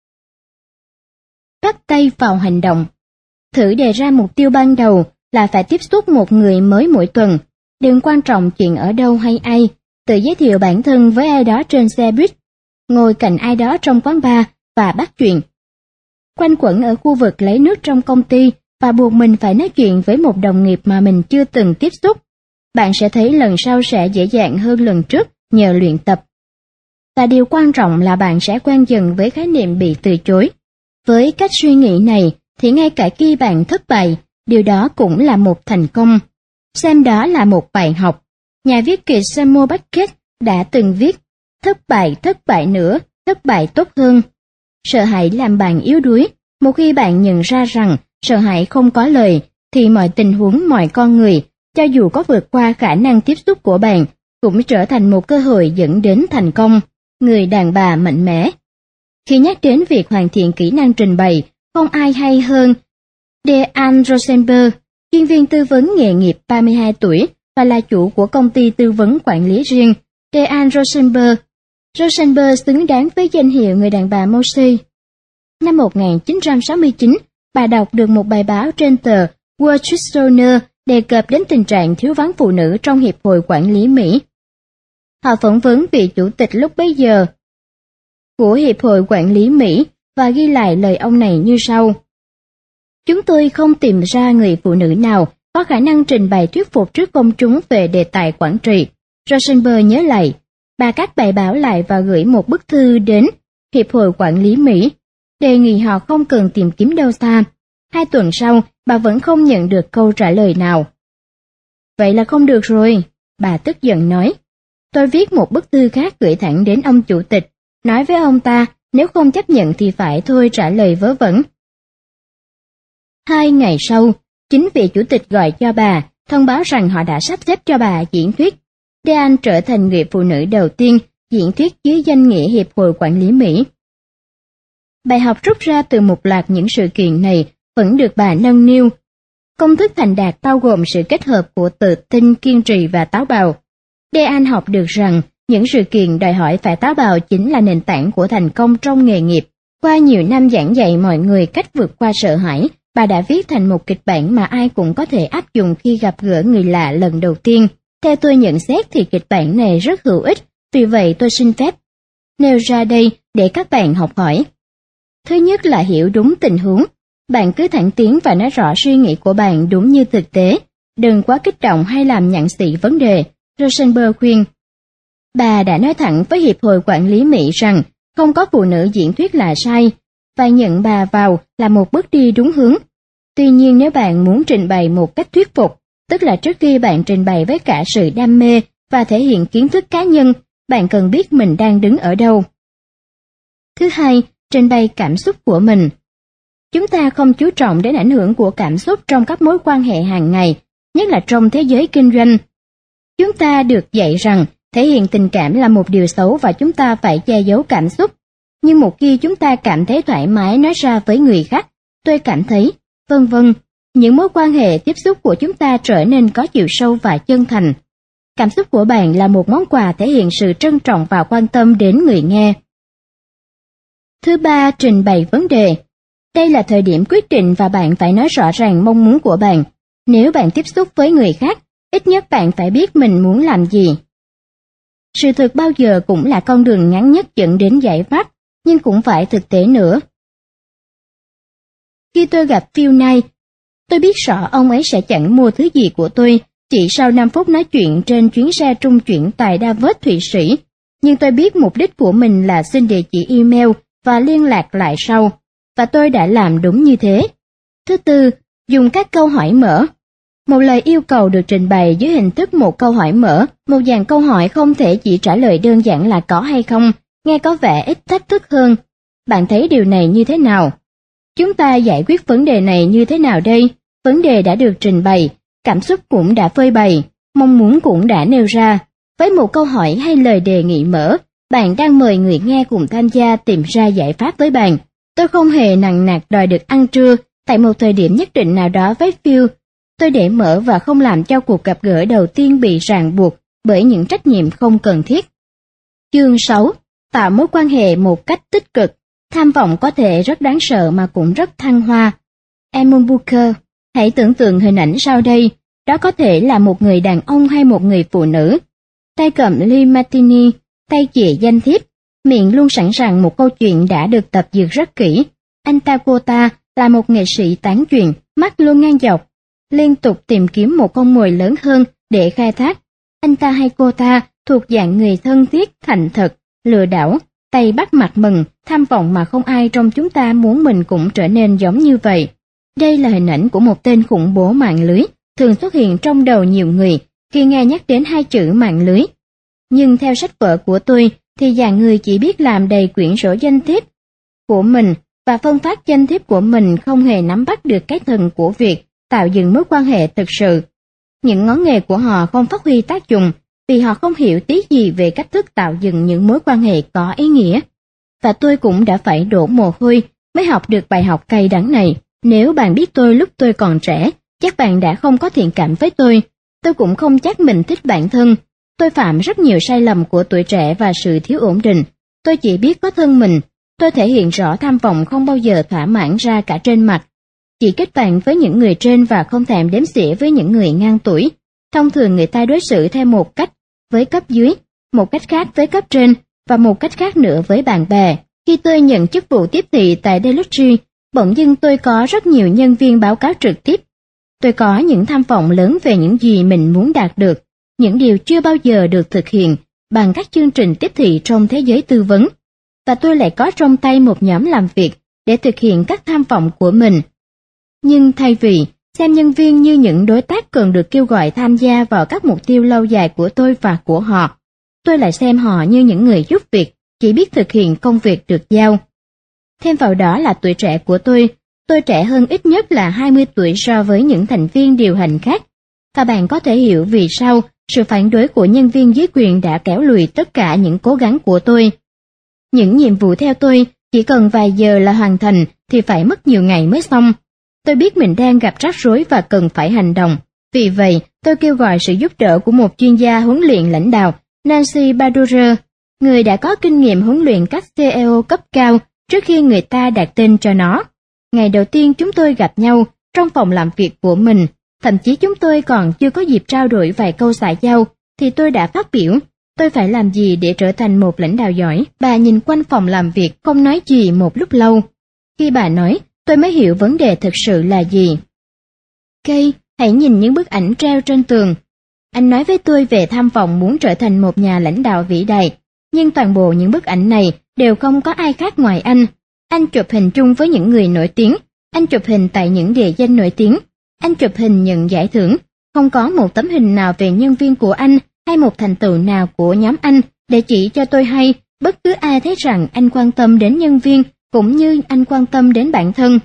S1: Bắt tay vào hành động. Thử đề ra mục tiêu ban đầu là phải tiếp xúc một người mới mỗi tuần. Đừng quan trọng chuyện ở đâu hay ai, tự giới thiệu bản thân với ai đó trên xe buýt, ngồi cạnh ai đó trong quán bar và bắt chuyện. Quanh quẩn ở khu vực lấy nước trong công ty và buộc mình phải nói chuyện với một đồng nghiệp mà mình chưa từng tiếp xúc. Bạn sẽ thấy lần sau sẽ dễ dàng hơn lần trước nhờ luyện tập. Và điều quan trọng là bạn sẽ quen dần với khái niệm bị từ chối. Với cách suy nghĩ này thì ngay cả khi bạn thất bại, điều đó cũng là một thành công. Xem đó là một bài học. Nhà viết kịch Samuel Beckett đã từng viết, thất bại nữa, thất bại tốt hơn. Sợ hãi làm bạn yếu đuối. Một khi bạn nhận ra rằng sợ hãi không có lời, thì mọi tình huống, mọi con người, cho dù có vượt qua khả năng tiếp xúc của bạn, cũng trở thành một cơ hội dẫn đến thành công. Người đàn bà mạnh mẽ. Khi nhắc đến việc hoàn thiện kỹ năng trình bày, không ai hay hơn Deanne Rosenberg, chuyên viên tư vấn nghề nghiệp 32 tuổi và là chủ của công ty tư vấn quản lý riêng. Deanne Rosenberg xứng đáng với danh hiệu người đàn bà Mosey. Năm 1969, bà đọc được một bài báo trên tờ Wall Street Journal đề cập đến tình trạng thiếu vắng phụ nữ trong Hiệp hội Quản lý Mỹ. Họ phỏng vấn vị chủ tịch lúc bấy giờ của Hiệp hội Quản lý Mỹ và ghi lại lời ông này như sau. Chúng tôi không tìm ra người phụ nữ nào có khả năng trình bày thuyết phục trước công chúng về đề tài quản trị. Rosenberg nhớ lại, bà cắt bài báo lại và gửi một bức thư đến Hiệp hội Quản lý Mỹ, đề nghị họ không cần tìm kiếm đâu xa. 2 tuần sau, bà vẫn không nhận được câu trả lời nào. Vậy là không được rồi, bà tức giận nói. Tôi viết một bức thư khác gửi thẳng đến ông chủ tịch, nói với ông ta nếu không chấp nhận thì phải thôi trả lời vớ vẩn. 2 ngày sau, chính vị chủ tịch gọi cho bà, thông báo rằng họ đã sắp xếp cho bà diễn thuyết. Deanne trở thành người phụ nữ đầu tiên diễn thuyết dưới danh nghĩa Hiệp hội Quản lý Mỹ. Bài học rút ra từ một loạt những sự kiện này vẫn được bà nâng niu. Công thức thành đạt bao gồm sự kết hợp của tự tin, kiên trì và táo bạo. Deanne học được rằng những sự kiện đòi hỏi phải táo bạo chính là nền tảng của thành công trong nghề nghiệp. Qua nhiều năm giảng dạy mọi người cách vượt qua sợ hãi, bà đã viết thành một kịch bản mà ai cũng có thể áp dụng khi gặp gỡ người lạ lần đầu tiên. Theo tôi nhận xét thì kịch bản này rất hữu ích, vì vậy tôi xin phép nêu ra đây để các bạn học hỏi. Thứ nhất là hiểu đúng tình huống. Bạn cứ thẳng tiến và nói rõ suy nghĩ của bạn đúng như thực tế. Đừng quá kích động hay làm nhặng xị vấn đề, Rosenberg khuyên. Bà đã nói thẳng với Hiệp hội Quản lý Mỹ rằng không có phụ nữ diễn thuyết là sai, và nhận bà vào là một bước đi đúng hướng. Tuy nhiên nếu bạn muốn trình bày một cách thuyết phục, tức là trước khi bạn trình bày với cả sự đam mê và thể hiện kiến thức cá nhân, bạn cần biết mình đang đứng ở đâu. Thứ hai, trình bày cảm xúc của mình. Chúng ta không chú trọng đến ảnh hưởng của cảm xúc trong các mối quan hệ hàng ngày, nhất là trong thế giới kinh doanh. Chúng ta được dạy rằng thể hiện tình cảm là một điều xấu và chúng ta phải che giấu cảm xúc. Nhưng một khi chúng ta cảm thấy thoải mái nói ra với người khác, tôi cảm thấy, vân vân, những mối quan hệ tiếp xúc của chúng ta trở nên có chiều sâu và chân thành. Cảm xúc của bạn là một món quà thể hiện sự trân trọng và quan tâm đến người nghe. Thứ ba, trình bày vấn đề. Đây là thời điểm quyết định và bạn phải nói rõ ràng mong muốn của bạn. Nếu bạn tiếp xúc với người khác, ít nhất bạn phải biết mình muốn làm gì. Sự thực bao giờ cũng là con đường ngắn nhất dẫn đến giải pháp, nhưng cũng phải thực tế nữa. Khi tôi gặp Phil Knight, tôi biết rõ ông ấy sẽ chẳng mua thứ gì của tôi chỉ sau 5 phút nói chuyện trên chuyến xe trung chuyển tại Davos, Thụy Sĩ. Nhưng tôi biết mục đích của mình là xin địa chỉ email và liên lạc lại sau, và tôi đã làm đúng như thế. Thứ tư, dùng các câu hỏi mở. Một lời yêu cầu được trình bày dưới hình thức một câu hỏi mở, một dàn câu hỏi không thể chỉ trả lời đơn giản là có hay không, nghe có vẻ ít thách thức hơn. Bạn thấy điều này như thế nào? Chúng ta giải quyết vấn đề này như thế nào đây? Vấn đề đã được trình bày, cảm xúc cũng đã phơi bày, mong muốn cũng đã nêu ra. Với một câu hỏi hay lời đề nghị mở, bạn đang mời người nghe cùng tham gia tìm ra giải pháp với bạn. Tôi không hề nằng nặc đòi được ăn trưa tại một thời điểm nhất định nào đó với Phil. Tôi để mở và không làm cho cuộc gặp gỡ đầu tiên bị ràng buộc bởi những trách nhiệm không cần thiết. Chương 6. Tạo mối quan hệ một cách tích cực. Tham vọng có thể rất đáng sợ mà cũng rất thăng hoa. Edmund Booker, hãy tưởng tượng hình ảnh sau đây. Đó có thể là một người đàn ông hay một người phụ nữ. Tay cầm ly martini, tay chìa danh thiếp, miệng luôn sẵn sàng một câu chuyện đã được tập dượt rất kỹ. Anh ta cô ta là một nghệ sĩ tán chuyện, mắt luôn ngang dọc, liên tục tìm kiếm một con mồi lớn hơn để khai thác. Anh ta hay cô ta thuộc dạng người thân thiết, thành thật, lừa đảo, tay bắt mặt mừng, tham vọng mà không ai trong chúng ta muốn mình cũng trở nên giống như vậy. Đây là hình ảnh của một tên khủng bố mạng lưới, thường xuất hiện trong đầu nhiều người khi nghe nhắc đến hai chữ mạng lưới. Nhưng theo sách vở của tôi thì dạng người chỉ biết làm đầy quyển sổ danh thiếp của mình và phân phát danh thiếp của mình không hề nắm bắt được cái thần của việc tạo dựng mối quan hệ thực sự. Những ngón nghề của họ không phát huy tác dụng vì họ không hiểu tí gì về cách thức tạo dựng những mối quan hệ có ý nghĩa. Và tôi cũng đã phải đổ mồ hôi mới học được bài học cay đắng này. Nếu bạn biết tôi lúc tôi còn trẻ, chắc bạn đã không có thiện cảm với tôi. Tôi cũng không chắc mình thích bản thân. Tôi phạm rất nhiều sai lầm của tuổi trẻ và sự thiếu ổn định. Tôi chỉ biết có thân mình. Tôi thể hiện rõ tham vọng không bao giờ thỏa mãn ra cả trên mặt. Chỉ kết bạn với những người trên và không thèm đếm xỉa với những người ngang tuổi. Thông thường người ta đối xử theo một cách với cấp dưới, một cách khác với cấp trên và một cách khác nữa với bạn bè. Khi tôi nhận chức vụ tiếp thị tại Deloitte, bỗng dưng tôi có rất nhiều nhân viên báo cáo trực tiếp. Tôi có những tham vọng lớn về những gì mình muốn đạt được, những điều chưa bao giờ được thực hiện bằng các chương trình tiếp thị trong thế giới tư vấn. Và tôi lại có trong tay một nhóm làm việc để thực hiện các tham vọng của mình. Nhưng thay vì xem nhân viên như những đối tác cần được kêu gọi tham gia vào các mục tiêu lâu dài của tôi và của họ, tôi lại xem họ như những người giúp việc, chỉ biết thực hiện công việc được giao. Thêm vào đó là tuổi trẻ của tôi trẻ hơn ít nhất là 20 tuổi so với những thành viên điều hành khác. Và bạn có thể hiểu vì sao sự phản đối của nhân viên dưới quyền đã kéo lùi tất cả những cố gắng của tôi. Những nhiệm vụ theo tôi chỉ cần vài giờ là hoàn thành thì phải mất nhiều ngày mới xong. Tôi biết mình đang gặp rắc rối và cần phải hành động. Vì vậy, tôi kêu gọi sự giúp đỡ của một chuyên gia huấn luyện lãnh đạo, Nancy Badura, người đã có kinh nghiệm huấn luyện các CEO cấp cao trước khi người ta đặt tên cho nó. Ngày đầu tiên chúng tôi gặp nhau trong phòng làm việc của mình, thậm chí chúng tôi còn chưa có dịp trao đổi vài câu xã giao, thì tôi đã phát biểu, tôi phải làm gì để trở thành một lãnh đạo giỏi. Bà nhìn quanh phòng làm việc không nói gì một lúc lâu. Khi bà nói, tôi mới hiểu vấn đề thực sự là gì. Kay, hãy nhìn những bức ảnh treo trên tường. Anh nói với tôi về tham vọng muốn trở thành một nhà lãnh đạo vĩ đại, nhưng toàn bộ những bức ảnh này đều không có ai khác ngoài anh. Anh chụp hình chung với những người nổi tiếng, anh chụp hình tại những địa danh nổi tiếng, anh chụp hình nhận giải thưởng. Không có một tấm hình nào về nhân viên của anh hay một thành tựu nào của nhóm anh để chỉ cho tôi hay bất cứ ai thấy rằng anh quan tâm đến nhân viên cũng như anh quan tâm đến bản thân.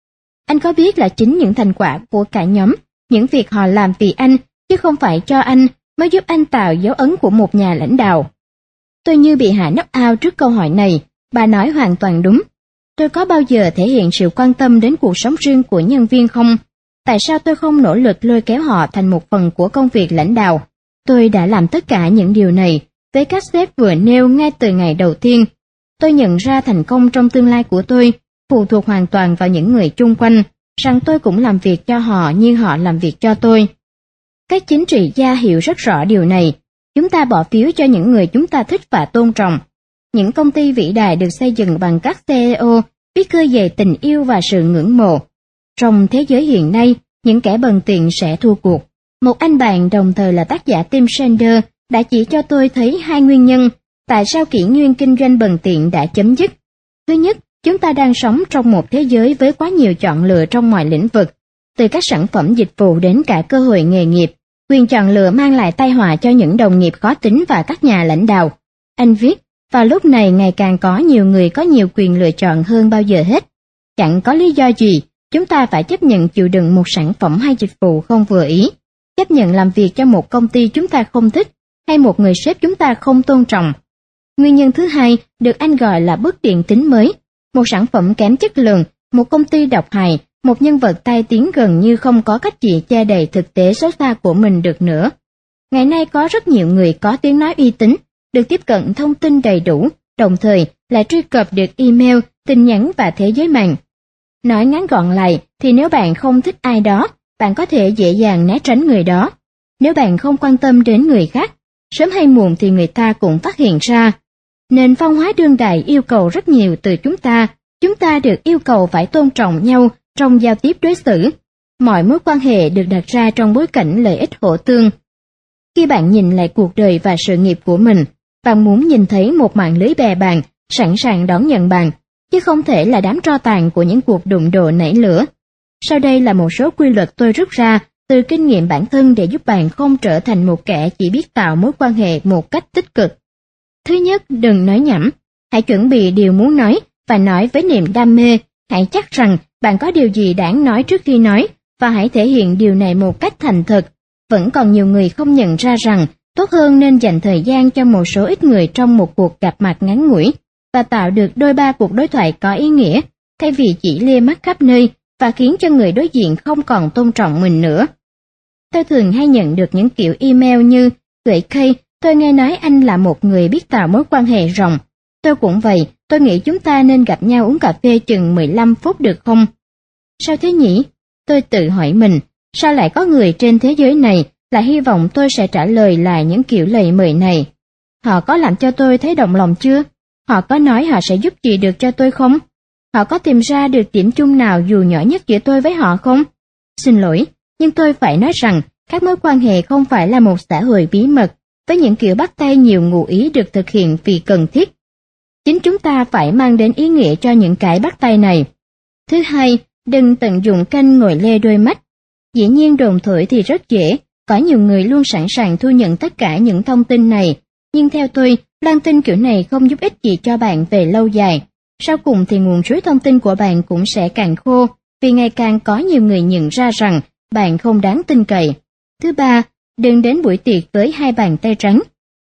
S1: Anh có biết là chính những thành quả của cả nhóm, những việc họ làm vì anh, chứ không phải cho anh, mới giúp anh tạo dấu ấn của một nhà lãnh đạo. Tôi như bị hạ knock out trước câu hỏi này, bà nói hoàn toàn đúng. Tôi có bao giờ thể hiện sự quan tâm đến cuộc sống riêng của nhân viên không? Tại sao tôi không nỗ lực lôi kéo họ thành một phần của công việc lãnh đạo? Tôi đã làm tất cả những điều này với các sếp vừa nêu ngay từ ngày đầu tiên. Tôi nhận ra thành công trong tương lai của tôi phụ thuộc hoàn toàn vào những người chung quanh, rằng tôi cũng làm việc cho họ như họ làm việc cho tôi. Các chính trị gia hiểu rất rõ điều này. Chúng ta bỏ phiếu cho những người chúng ta thích và tôn trọng. Những công ty vĩ đại được xây dựng bằng các CEO biết khơi dậy tình yêu và sự ngưỡng mộ. Trong thế giới hiện nay, những kẻ bần tiện sẽ thua cuộc. Một anh bạn đồng thời là tác giả Tim Sanders đã chỉ cho tôi thấy hai nguyên nhân tại sao kỷ nguyên kinh doanh bần tiện đã chấm dứt. Thứ nhất, chúng ta đang sống trong một thế giới với quá nhiều chọn lựa trong mọi lĩnh vực, từ các sản phẩm dịch vụ đến cả cơ hội nghề nghiệp. Quyền chọn lựa mang lại tai họa cho những đồng nghiệp khó tính và các nhà lãnh đạo. Anh viết, vào lúc này ngày càng có nhiều người có nhiều quyền lựa chọn hơn bao giờ hết. Chẳng có lý do gì, chúng ta phải chấp nhận chịu đựng một sản phẩm hay dịch vụ không vừa ý, chấp nhận làm việc cho một công ty chúng ta không thích, hay một người sếp chúng ta không tôn trọng. Nguyên nhân thứ hai được anh gọi là bất điện tính mới, một sản phẩm kém chất lượng, một công ty độc hại, một nhân vật tai tiếng gần như không có cách gì che đậy thực tế xấu xa của mình được nữa. Ngày nay có rất nhiều người có tiếng nói uy tín, được tiếp cận thông tin đầy đủ, đồng thời lại truy cập được email, tin nhắn và thế giới mạng. Nói ngắn gọn lại thì nếu bạn không thích ai đó, bạn có thể dễ dàng né tránh người đó. Nếu bạn không quan tâm đến người khác, sớm hay muộn thì người ta cũng phát hiện ra. Nền văn hóa đương đại yêu cầu rất nhiều từ chúng ta được yêu cầu phải tôn trọng nhau trong giao tiếp đối xử. Mọi mối quan hệ được đặt ra trong bối cảnh lợi ích hỗ tương. Khi bạn nhìn lại cuộc đời và sự nghiệp của mình, bạn muốn nhìn thấy một mạng lưới bè bạn, sẵn sàng đón nhận bạn, chứ không thể là đám tro tàn của những cuộc đụng độ nảy lửa. Sau đây là một số quy luật tôi rút ra từ kinh nghiệm bản thân để giúp bạn không trở thành một kẻ chỉ biết tạo mối quan hệ một cách tích cực. Thứ nhất, đừng nói nhảm. Hãy chuẩn bị điều muốn nói và nói với niềm đam mê. Hãy chắc rằng bạn có điều gì đáng nói trước khi nói và hãy thể hiện điều này một cách thành thực. Vẫn còn nhiều người không nhận ra rằng tốt hơn nên dành thời gian cho một số ít người trong một cuộc gặp mặt ngắn ngủi và tạo được đôi ba cuộc đối thoại có ý nghĩa, thay vì chỉ lia mắt khắp nơi và khiến cho người đối diện không còn tôn trọng mình nữa. Tôi thường hay nhận được những kiểu email như: Tuệ Kay, tôi nghe nói anh là một người biết tạo mối quan hệ rộng. Tôi cũng vậy, tôi nghĩ chúng ta nên gặp nhau uống cà phê chừng 15 phút được không? Sao thế nhỉ? Tôi tự hỏi mình, sao lại có người trên thế giới này lại hy vọng tôi sẽ trả lời lại những kiểu lời mời này? Họ có làm cho tôi thấy động lòng chưa? Họ có nói họ sẽ giúp gì được cho tôi không? Họ có tìm ra được điểm chung nào dù nhỏ nhất giữa tôi với họ không? Xin lỗi, nhưng tôi phải nói rằng các mối quan hệ không phải là một xã hội bí mật với những kiểu bắt tay nhiều ngụ ý được thực hiện vì cần thiết. Chính chúng ta phải mang đến ý nghĩa cho những cái bắt tay này. Thứ hai, đừng tận dụng kênh ngồi lê đôi mắt. Dĩ nhiên đồn thổi thì rất dễ, có nhiều người luôn sẵn sàng thu nhận tất cả những thông tin này, nhưng theo tôi, loan tin kiểu này không giúp ích gì cho bạn về lâu dài. Sau cùng thì nguồn suối thông tin của bạn cũng sẽ càng khô, vì ngày càng có nhiều người nhận ra rằng bạn không đáng tin cậy. Thứ ba, đừng đến buổi tiệc với hai bàn tay trắng.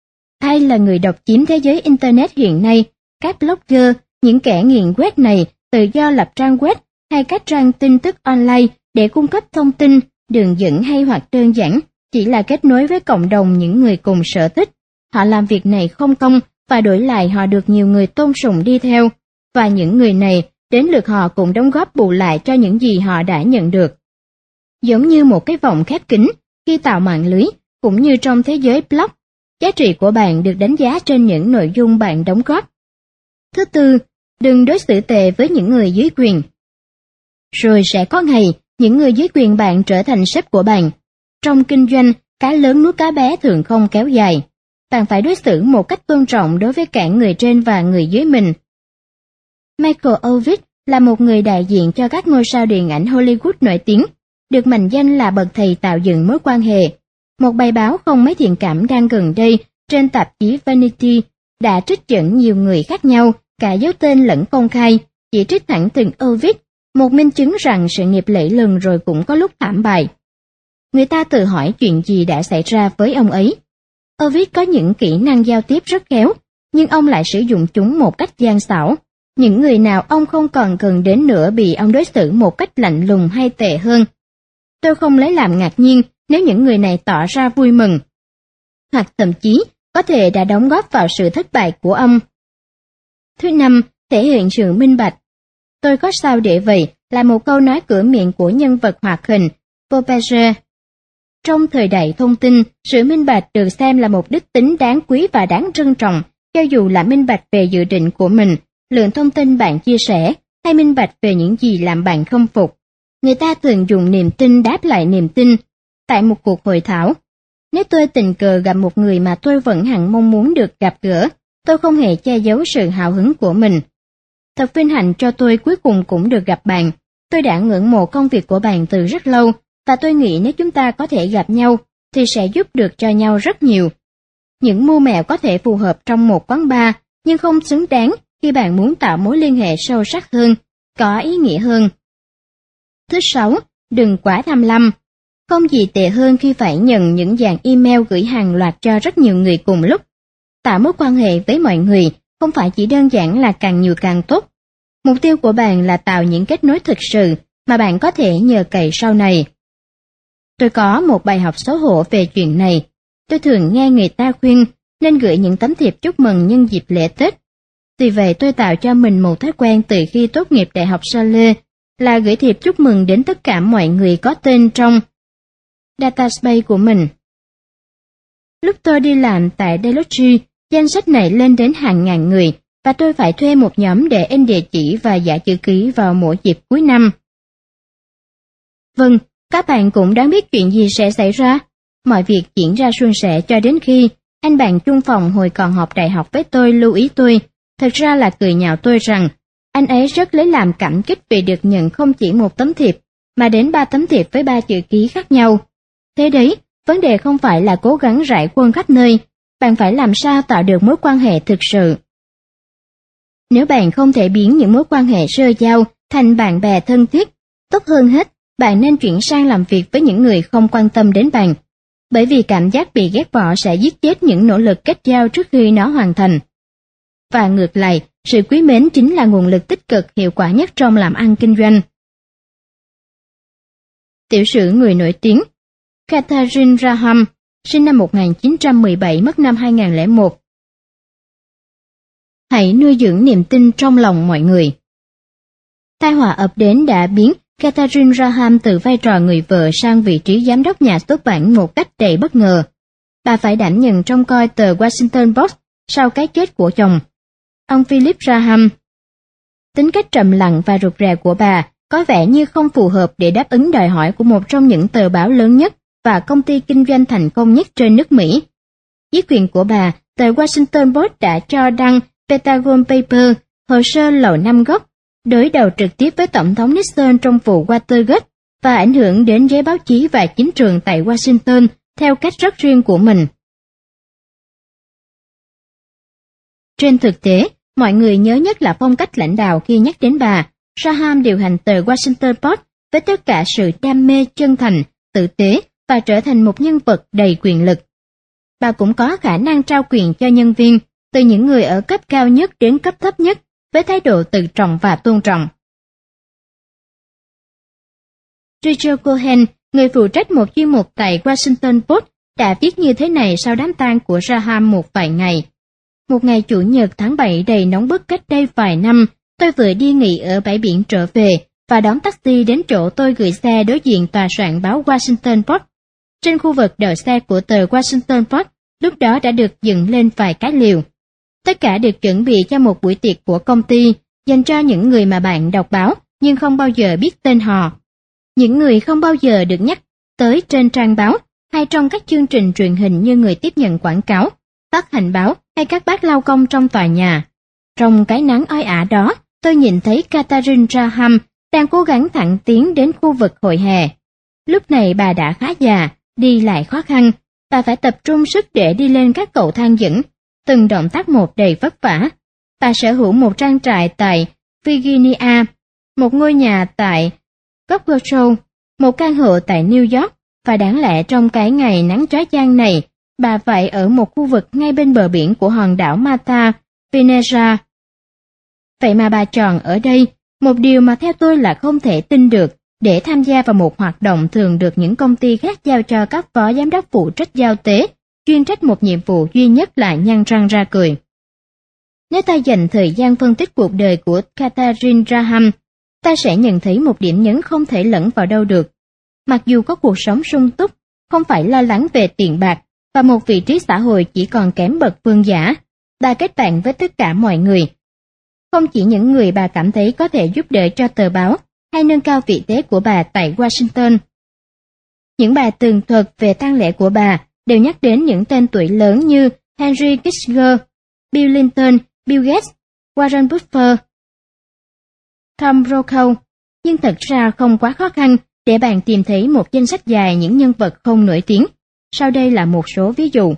S1: Ai là người độc chiếm thế giới Internet hiện nay? Các blogger, những kẻ nghiện web này tự do lập trang web hay các trang tin tức online để cung cấp thông tin, đường dẫn hay hoặc đơn giản chỉ là kết nối với cộng đồng những người cùng sở thích. Họ làm việc này không công và đổi lại họ được nhiều người tôn sùng đi theo, và những người này đến lượt họ cũng đóng góp bù lại cho những gì họ đã nhận được. Giống như một cái vòng khép kín, khi tạo mạng lưới, cũng như trong thế giới blog, giá trị của bạn được đánh giá trên những nội dung bạn đóng góp. Thứ tư, Đừng đối xử tệ với những người dưới quyền. Rồi sẽ có ngày, những người dưới quyền bạn trở thành sếp của bạn. Trong kinh doanh, cá lớn nuốt cá bé thường không kéo dài. Bạn phải đối xử một cách tôn trọng đối với cả người trên và người dưới mình. Michael Ovitz là một người đại diện cho các ngôi sao điện ảnh Hollywood nổi tiếng, được mệnh danh là bậc thầy tạo dựng mối quan hệ. Một bài báo không mấy thiện cảm đang gần đây trên tạp chí Vanity đã trích dẫn nhiều người khác nhau, cả giấu tên lẫn công khai, chỉ trích thẳng thừng Ovitz, một minh chứng rằng sự nghiệp lẫy lừng rồi cũng có lúc thảm bại. Người ta tự hỏi chuyện gì đã xảy ra với ông ấy. Ovitz có những kỹ năng giao tiếp rất khéo, nhưng ông lại sử dụng chúng một cách gian xảo. Những người nào ông không còn cần đến nữa bị ông đối xử một cách lạnh lùng hay tệ hơn. Tôi không lấy làm ngạc nhiên nếu những người này tỏ ra vui mừng, hoặc thậm chí có thể đã đóng góp vào sự thất bại của ông. Thứ năm, thể hiện sự minh bạch. Tôi có sao để vậy là một câu nói cửa miệng của nhân vật hoạt hình Popeye. Trong thời đại thông tin, sự minh bạch được xem là một đức tính đáng quý và đáng trân trọng, cho dù là minh bạch về dự định của mình, lượng thông tin bạn chia sẻ, hay minh bạch về những gì làm bạn không phục. Người ta thường dùng niềm tin đáp lại niềm tin. Tại một cuộc hội thảo, nếu tôi tình cờ gặp một người mà tôi vẫn hằng mong muốn được gặp gỡ, tôi không hề che giấu sự hào hứng của mình. Thật vinh hạnh cho tôi cuối cùng cũng được gặp bạn. Tôi đã ngưỡng mộ công việc của bạn từ rất lâu, và tôi nghĩ nếu chúng ta có thể gặp nhau, thì sẽ giúp được cho nhau rất nhiều. Những mưu mẹo có thể phù hợp trong một quán bar, nhưng không xứng đáng khi bạn muốn tạo mối liên hệ sâu sắc hơn, có ý nghĩa hơn. Thứ sáu, đừng quá tham lam. Không gì tệ hơn khi phải nhận những dàn email gửi hàng loạt cho rất nhiều người cùng lúc. Tạo mối quan hệ với mọi người không phải chỉ đơn giản là càng nhiều càng tốt. Mục tiêu của bạn là tạo những kết nối thực sự mà bạn có thể nhờ cậy sau này. Tôi có một bài học xấu hổ về chuyện này. Tôi thường nghe người ta khuyên nên gửi những tấm thiệp chúc mừng nhân dịp lễ Tết. Vì vậy tôi tạo cho mình một thói quen từ khi tốt nghiệp đại học Yale là gửi thiệp chúc mừng đến tất cả mọi người có tên trong database của mình. Lúc tôi đi làm tại Deloitte, danh sách này lên đến hàng ngàn người và tôi phải thuê một nhóm để in địa chỉ và dã chữ ký vào mỗi dịp cuối năm. Vâng, các bạn cũng đáng biết chuyện gì sẽ xảy ra. Mọi việc diễn ra suôn sẻ cho đến khi anh bạn chung phòng hồi còn học đại học với tôi lưu ý tôi, thật ra là cười nhạo tôi rằng anh ấy rất lấy làm cảm kích vì được nhận không chỉ một tấm thiệp, mà đến 3 tấm thiệp với 3 chữ ký khác nhau. Thế đấy, vấn đề không phải là cố gắng rải quân khắp nơi, bạn phải làm sao tạo được mối quan hệ thực sự. Nếu bạn không thể biến những mối quan hệ sơ giao thành bạn bè thân thiết, tốt hơn hết, bạn nên chuyển sang làm việc với những người không quan tâm đến bạn, bởi vì cảm giác bị ghét bỏ sẽ giết chết những nỗ lực kết giao trước khi nó hoàn thành. Và ngược lại, sự quý mến chính là nguồn lực tích cực hiệu quả nhất trong làm ăn kinh doanh. Tiểu sử người nổi tiếng Katharine Graham, sinh năm 1917, mất năm 2001. Hãy nuôi dưỡng niềm tin trong lòng mọi người. Tai họa ập đến đã biến Katharine Graham từ vai trò người vợ sang vị trí giám đốc nhà xuất bản một cách đầy bất ngờ. Bà phải đảm nhận trông coi tờ Washington Post sau cái chết của chồng, ông Philip Graham. Tính cách trầm lặng và rụt rè của bà có vẻ như không phù hợp để đáp ứng đòi hỏi của một trong những tờ báo lớn nhất và công ty kinh doanh thành công nhất trên nước Mỹ. Dưới quyền của bà, tờ Washington Post đã cho đăng Pentagon Papers, hồ sơ Lầu Năm Góc, đối đầu trực tiếp với Tổng thống Nixon trong vụ Watergate và ảnh hưởng đến giới báo chí và chính trường tại Washington theo cách rất riêng của mình. Trên thực tế, mọi người nhớ nhất là phong cách lãnh đạo khi nhắc đến bà. Graham điều hành tờ Washington Post với tất cả sự đam mê chân thành, tử tế và trở thành một nhân vật đầy quyền lực. Bà cũng có khả năng trao quyền cho nhân viên, từ những người ở cấp cao nhất đến cấp thấp nhất, với thái độ tự trọng và tôn trọng. Richard Cohen, người phụ trách một chuyên mục tại Washington Post, đã viết như thế này sau đám tang của Graham một vài ngày. Một ngày Chủ nhật tháng 7 đầy nóng bức cách đây vài năm, tôi vừa đi nghỉ ở bãi biển trở về và đón taxi đến chỗ tôi gửi xe đối diện tòa soạn báo Washington Post. Trên khu vực đợi xe của tờ Washington Post, lúc đó đã được dựng lên vài cái lều. Tất cả được chuẩn bị cho một buổi tiệc của công ty, dành cho những người mà bạn đọc báo nhưng không bao giờ biết tên họ. Những người không bao giờ được nhắc tới trên trang báo hay trong các chương trình truyền hình như người tiếp nhận quảng cáo, phát hành báo hay các bác lao công trong tòa nhà. Trong cái nắng oi ả đó, tôi nhìn thấy Katharine Graham đang cố gắng thẳng tiến đến khu vực hội hè. Lúc này bà đã khá già, đi lại khó khăn, bà phải tập trung sức để đi lên các cầu thang dẫn, từng động tác một đầy vất vả. Bà sở hữu một trang trại tại Virginia, một ngôi nhà tại Gloucester, một căn hộ tại New York, và đáng lẽ trong cái ngày nắng chói chang này, bà phải ở một khu vực ngay bên bờ biển của hòn đảo Mata, Veneza. Vậy mà bà chọn ở đây, một điều mà theo tôi là không thể tin được, để tham gia vào một hoạt động thường được những công ty khác giao cho các phó giám đốc phụ trách giao tế, chuyên trách một nhiệm vụ duy nhất là nhăn răng ra cười. Nếu ta dành thời gian phân tích cuộc đời của Katharine Graham, ta sẽ nhận thấy một điểm nhấn không thể lẫn vào đâu được. Mặc dù có cuộc sống sung túc, không phải lo lắng về tiền bạc, và một vị trí xã hội chỉ còn kém bậc vương giả, bà kết bạn với tất cả mọi người. Không chỉ những người bà cảm thấy có thể giúp đỡ cho tờ báo, hay nâng cao vị thế của bà tại Washington. Những bài tường thuật về tang lễ của bà đều nhắc đến những tên tuổi lớn như Henry Kissinger, Bill Clinton, Bill Gates, Warren Buffett, Tom Brokaw, nhưng thật ra không quá khó khăn để bạn tìm thấy một danh sách dài những nhân vật không nổi tiếng. Sau đây là một số ví dụ.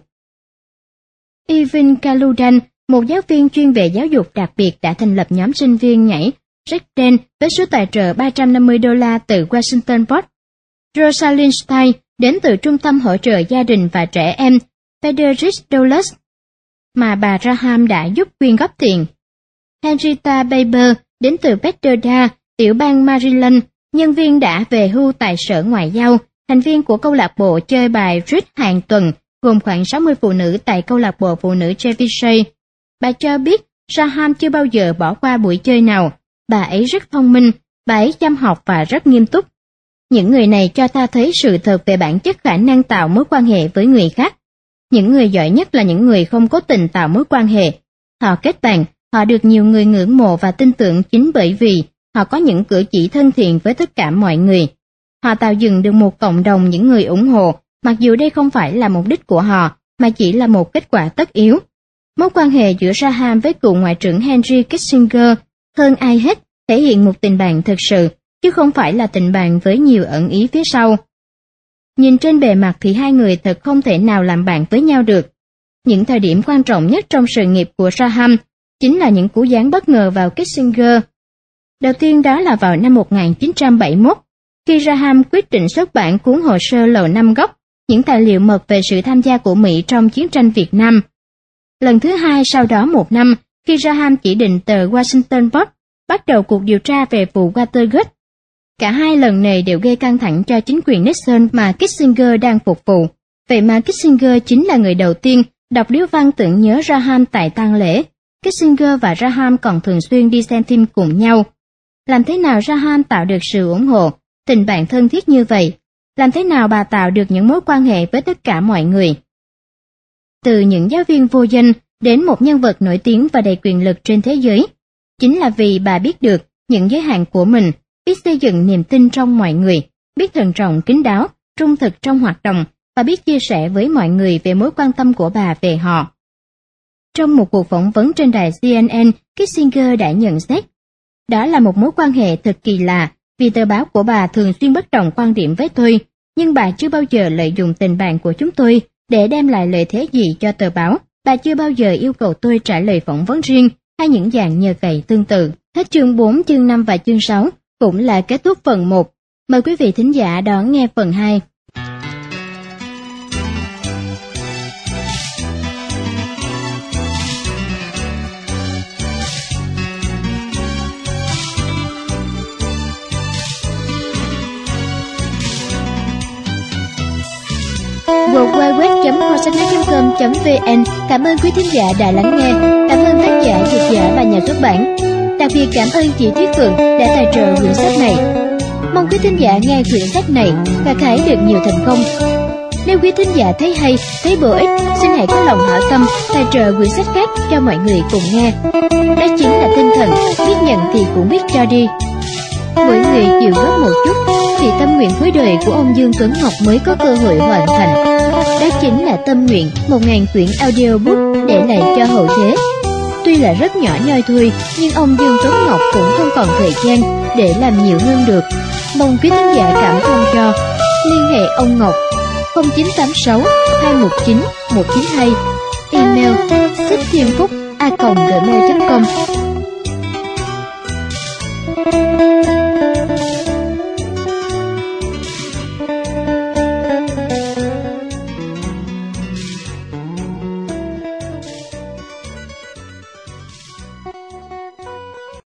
S1: Irving Kaludan, một giáo viên chuyên về giáo dục đặc biệt, đã thành lập nhóm sinh viên nhảy Red Dance với số tài trợ $350 từ Washington Post. Rosalind Stein đến từ Trung tâm Hỗ trợ Gia đình và Trẻ Em Frederick Douglass, mà bà Graham đã giúp quyên góp tiền. Henrietta Baber đến từ Bethesda, tiểu bang Maryland, nhân viên đã về hưu tại Sở Ngoại giao, thành viên của câu lạc bộ chơi bài Bridge hàng tuần, gồm khoảng 60 phụ nữ tại câu lạc bộ phụ nữ Chevy. Bà cho biết Graham chưa bao giờ bỏ qua buổi chơi nào. Bà ấy rất thông minh, bà ấy chăm học và rất nghiêm túc. Những người này cho ta thấy sự thật về bản chất khả năng tạo mối quan hệ với người khác. Những người giỏi nhất là những người không cố tình tạo mối quan hệ. Họ kết bạn, họ được nhiều người ngưỡng mộ và tin tưởng chính bởi vì họ có những cử chỉ thân thiện với tất cả mọi người. Họ tạo dựng được một cộng đồng những người ủng hộ, mặc dù đây không phải là mục đích của họ, mà chỉ là một kết quả tất yếu. Mối quan hệ giữa Graham với cựu Ngoại trưởng Henry Kissinger hơn ai hết thể hiện một tình bạn thực sự, chứ không phải là tình bạn với nhiều ẩn ý phía sau. Nhìn trên bề mặt thì hai người thật không thể nào làm bạn với nhau được. Những thời điểm quan trọng nhất trong sự nghiệp của Graham chính là những cú giáng bất ngờ vào Kissinger. Đầu tiên đó là vào năm 1971, khi Graham quyết định xuất bản cuốn hồ sơ Lầu Năm Góc, những tài liệu mật về sự tham gia của Mỹ trong chiến tranh Việt Nam. Lần thứ hai sau đó một năm, khi Graham chỉ định tờ Washington Post bắt đầu cuộc điều tra về vụ Watergate. Cả hai lần này đều gây căng thẳng cho chính quyền Nixon mà Kissinger đang phục vụ. Vậy mà Kissinger chính là người đầu tiên đọc điếu văn tưởng nhớ Graham tại tang lễ. Kissinger và Graham còn thường xuyên đi xem phim cùng nhau. Làm thế nào Graham tạo được sự ủng hộ, tình bạn thân thiết như vậy? Làm thế nào bà tạo được những mối quan hệ với tất cả mọi người? Từ những giáo viên vô danh đến một nhân vật nổi tiếng và đầy quyền lực trên thế giới, chính là vì bà biết được những giới hạn của mình, biết xây dựng niềm tin trong mọi người, biết thận trọng kín đáo, trung thực trong hoạt động và biết chia sẻ với mọi người về mối quan tâm của bà về họ. Trong một cuộc phỏng vấn trên đài CNN, Kissinger đã nhận xét, đó là một mối quan hệ thật kỳ lạ, vì tờ báo của bà thường xuyên bất đồng quan điểm với tôi, nhưng bà chưa bao giờ lợi dụng tình bạn của chúng tôi để đem lại lợi thế gì cho tờ báo. Bà chưa bao giờ yêu cầu tôi trả lời phỏng vấn riêng hay những dạng nhờ cậy tương tự. Hết chương 4, chương 5 và chương 6 cũng là kết thúc phần 1. Mời quý vị thính giả đón nghe phần 2. www.kho.com.vn. Cảm ơn quý thính giả đã lắng nghe. Cảm ơn tác giả, dịch giả và nhà xuất bản. Đặc biệt cảm ơn chị Thúy Phượng đã tài trợ quyển sách này. Mong quý thính giả nghe quyển sách này và khải được nhiều thành công. Nếu quý thính giả thấy hay, thấy bổ ích, xin hãy có lòng hảo tâm tài trợ quyển sách khác cho mọi người cùng nghe. Đó chính là tinh thần biết nhận thì cũng biết cho đi. Mỗi người chịu góp một chút thì tâm nguyện cuối đời của ông Dương Tuấn Ngọc mới có cơ hội hoàn thành. Đó chính là tâm nguyện 1000 quyển audiobook để lại cho hậu thế. Tuy là rất nhỏ nhoi thôi, nhưng ông Dương Tuấn Ngọc cũng không còn thời gian để làm nhiều hơn được. Mong quý thính giả cảm thông cho. Liên hệ ông Ngọc 0986 219 192, email thích.thienphúc@gmail.com.